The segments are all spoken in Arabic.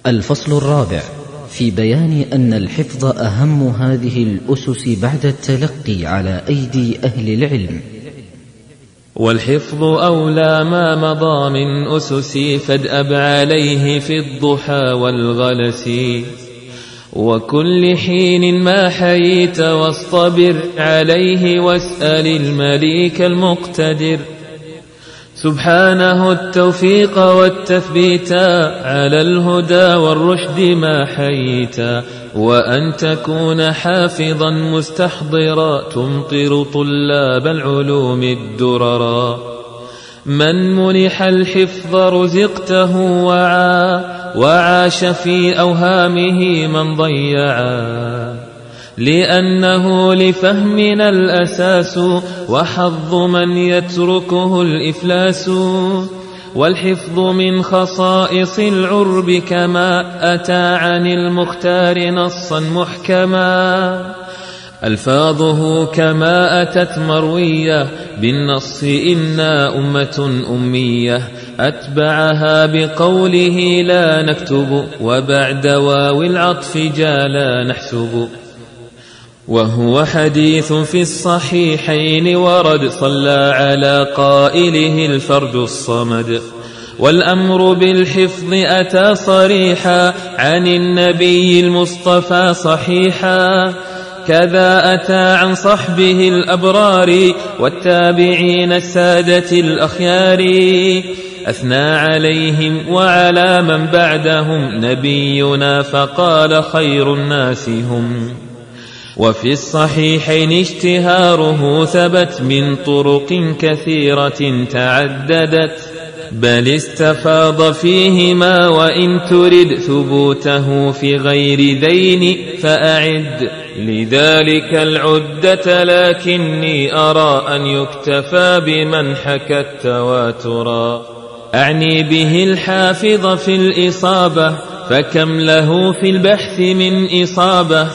الفصل الرابع في بيان أن الحفظ أهم هذه الأسس بعد التلقي على أيدي أهل العلم. والحفظ أولى ما مضى من أسس فادأب عليه في الضحى والغلس، وكل حين ما حييت واصطبر عليه واسأل المليك المقتدر، سبحانه التوفيق والتثبيت على الهدى والرشد ما حييت، وأن تكون حافظا مستحضرا تمطر طلاب العلوم الدررا. من منح الحفظ رزقته وعاش في أوهامه من ضيعا، لأنه لفهمنا الأساس وحظ من يتركه الإفلاس. والحفظ من خصائص العرب كما أتى عن المختار نصا محكما، ألفاظه كما أتت مروية بالنص إنا أمة أمية، أتبعها بقوله لا نكتب وبعد واو العطف جالا نحسب. وهو حديث في الصحيحين ورد صلى على قائله الفرد الصمد. والأمر بالحفظ أتى صريحا عن النبي المصطفى صحيحا، كذا أتى عن صحبه الأبرار والتابعين السادة الأخيار، أثنى عليهم وعلى من بعدهم نبينا فقال خير الناس هم. وفي الصحيحين اشتهاره ثبت من طرق كثيرة تعددت، بل استفاض فيهما وإن ترد ثبوته في غير ذين فأعد لذلك العدة، لكني أرى أن يكتفى بمن حكى التواترا. أعني به الحافظ في الإصابة، فكم له في البحث من إصابة.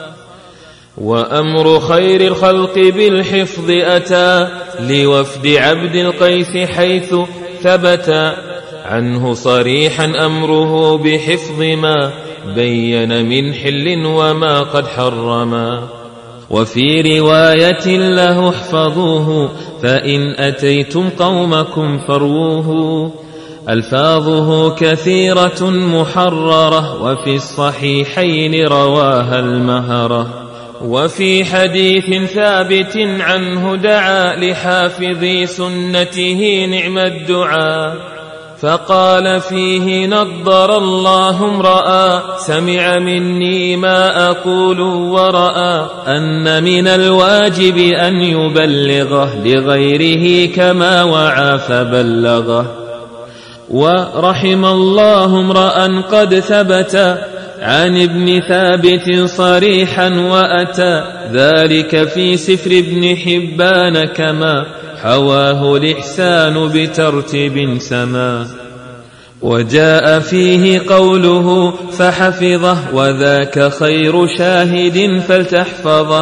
وأمر خير الخلق بالحفظ أتى لوفد عبد القيس حيث ثبت عنه صريحا أمره بحفظ ما بين من حل وما قد حرما. وفي رواية له احفظوه فإن أتيتم قومكم فروه، ألفاظه كثيرة محررة وفي الصحيحين رواها المهرة. وفي حديث ثابت عنه دعا لحافظي سنته نعم الدعاء، فقال فيه نضر الله امرأ سمع مني ما أقول ورأى أن من الواجب أن يبلغه لغيره كما وعى فبلغه. ورحم الله امرأ قد ثبت عن ابن ثابت صريحا وأتى ذلك في سفر ابن حبان كما حواه الإحسان بترتيب سما. وجاء فيه قوله فحفظه وذاك خير شاهد فلتحفظه.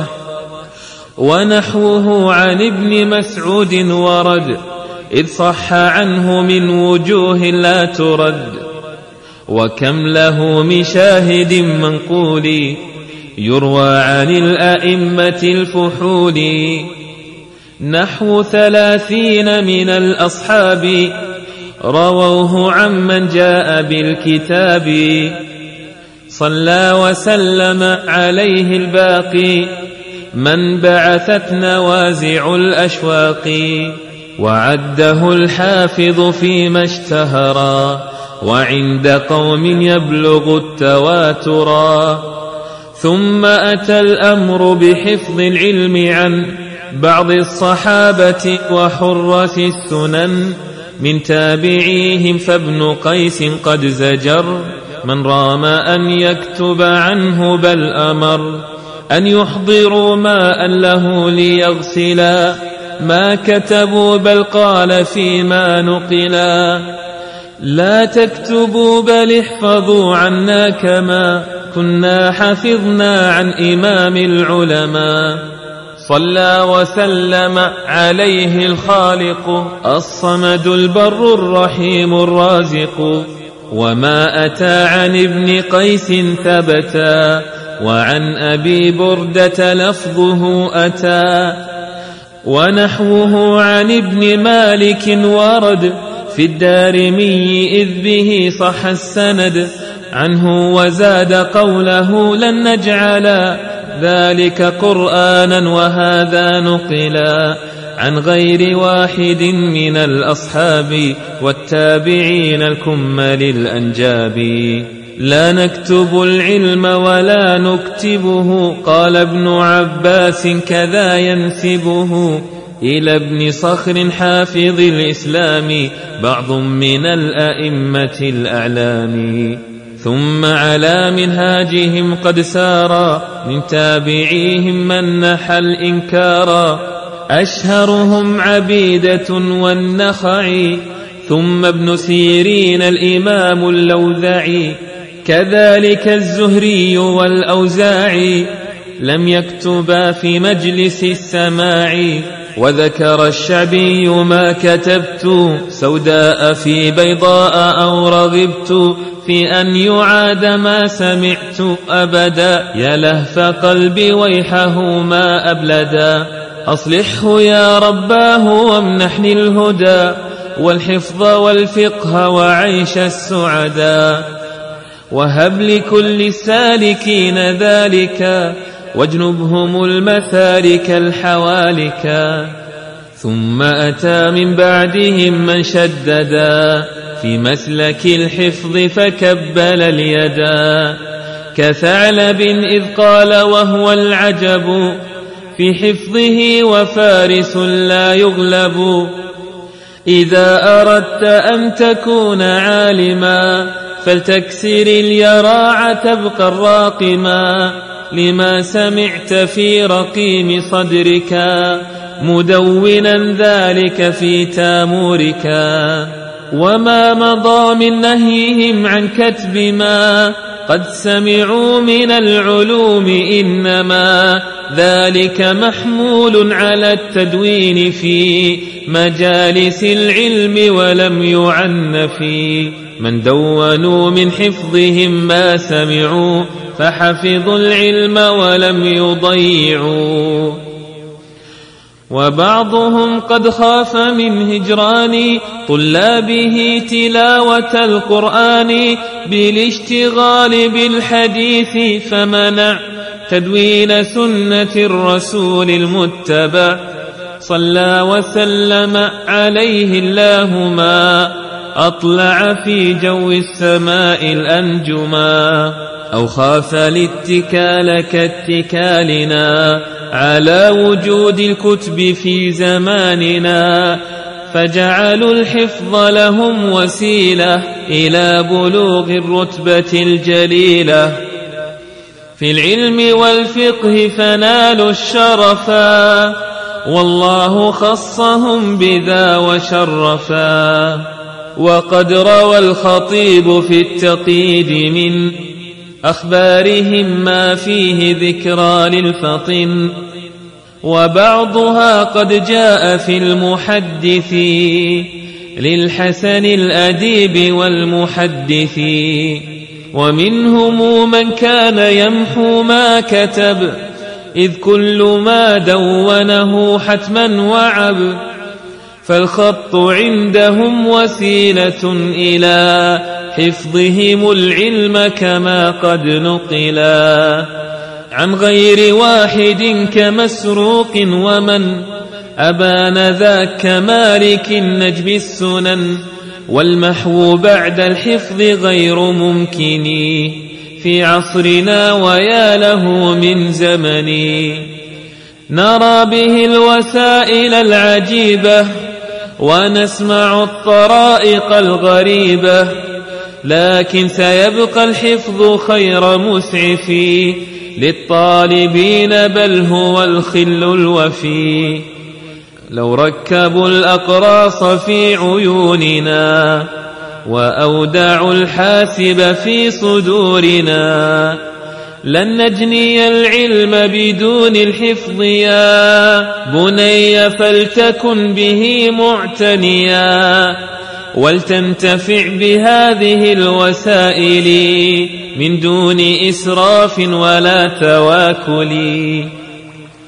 ونحوه عن ابن مسعود ورد إذ صح عنه من وجوه لا ترد. وكم له من شاهد منقول يروى عن الأئمة الفحول، نحو 30 من الأصحاب رووه عمن جاء بالكتاب. صلى وسلم عليه الباقي من بعثت نوازع الأشواق، وعده الحافظ فيما اشتهرا وعند قوم يبلغ التواترا. ثم أتى الأمر بحفظ العلم عن بعض الصحابة وحرة السنن من تابعيهم، فابن قيس قد زجر من رام أن يكتب عنه، بل أمر أن يحضروا ماء له ليغسلا ما كتبوا، بل قال فيما نقلا لا تكتبوا بل احفظوا عنا كما كنا حفظنا عن إمام العلماء. صلى وسلم عليه الخالق الصمد البر الرحيم الرازق، وما أتى عن ابن قيس ثبتا، وعن أبي بردة لفظه أتى، ونحوه عن ابن مالك ورد في الدارمي إذ به صح السند عنه، وزاد قوله لن نجعل ذلك قرآنا، وهذا نقلا عن غير واحد من الأصحاب والتابعين الكمل الأنجاب. لا نكتب العلم ولا نكتبه، قال ابن عباس كذا ينسبه إلى ابن صخر حافظ الإسلام بعض من الأئمة الأعلام. ثم على منهاجهم قد سارا من تابعيهم من نحى الإنكارا، أشهرهم عبيدة والنخعي، ثم ابن سيرين الإمام اللوذعي، كذلك الزهري والأوزاعي لم يكتبا في مجلس السماع. وذكر الشعبي ما كتبت سوداء في بيضاء أو رغبت في أن يعاد ما سمعت أبدا، يا لهف قلبي ويحه ما أبلدا. أصلحه يا رباه وامنحني الهدى والحفظ والفقه وعيش السعدا، وهب لكل السالكين ذلك واجنبهم المثالك الحوالكا. ثم أتى من بعدهم من شددا في مسلك الحفظ فكبل اليدا، كثعلب إذ قال وهو العجب في حفظه وفارس لا يغلب. إذا أردت أن تكون عالما فلتكسر اليراع تبقى الراقما، لما سمعت في رقيم صدرك مدونا ذلك في تامورك. وما مضى من نهيهم عن كتب ما قد سمعوا من العلوم، إنما ذلك محمول على التدوين في مجالس العلم ولم يعن في من دونوا من حفظهم ما سمعوا، فحفظوا العلم ولم يضيعوا. وبعضهم قد خاف من هجران طلابه تلاوة القرآن بالاشتغال بالحديث، فمنع تدوين سنة الرسول المتبع صلى وسلم عليه الله ما أطلع في جو السماء الأنجما. أو خاف الاتكال كاتكالنا على وجود الكتب في زماننا، فجعلوا الحفظ لهم وسيلة إلى بلوغ الرتبة الجليلة في العلم والفقه، فنالوا الشرفا والله خصهم بذا وشرفا. وقد روى الخطيب في التقييد من أخبارهم ما فيه ذكرى للفطن، وبعضها قد جاء في المحدث للحسن الأديب والمحدث. ومنهم من كان يمحو ما كتب، إذ كل ما دونه حتما وعب، فالخط عندهم وسيلة إلى حفظهم العلم كما قد نقلا عن غير واحد كمسروق، ومن أبان ذاك كمالك النجم السنن. والمحو بعد الحفظ غير ممكن في عصرنا، ويا له من زمن. نرى به الوسائل العجيبة ونسمع الطرائق الغريبة، لكن سيبقى الحفظ خير مسعف للطالبين، بل هو الخل الوفي. لو ركبوا الأقراص في عيوننا وأودعوا الحاسب في صدورنا، لن نجني العلم بدون الحفظ يا بني، فلتكن به معتنيا. ولتنتفع بهذه الوسائل من دون إسراف ولا تواكل.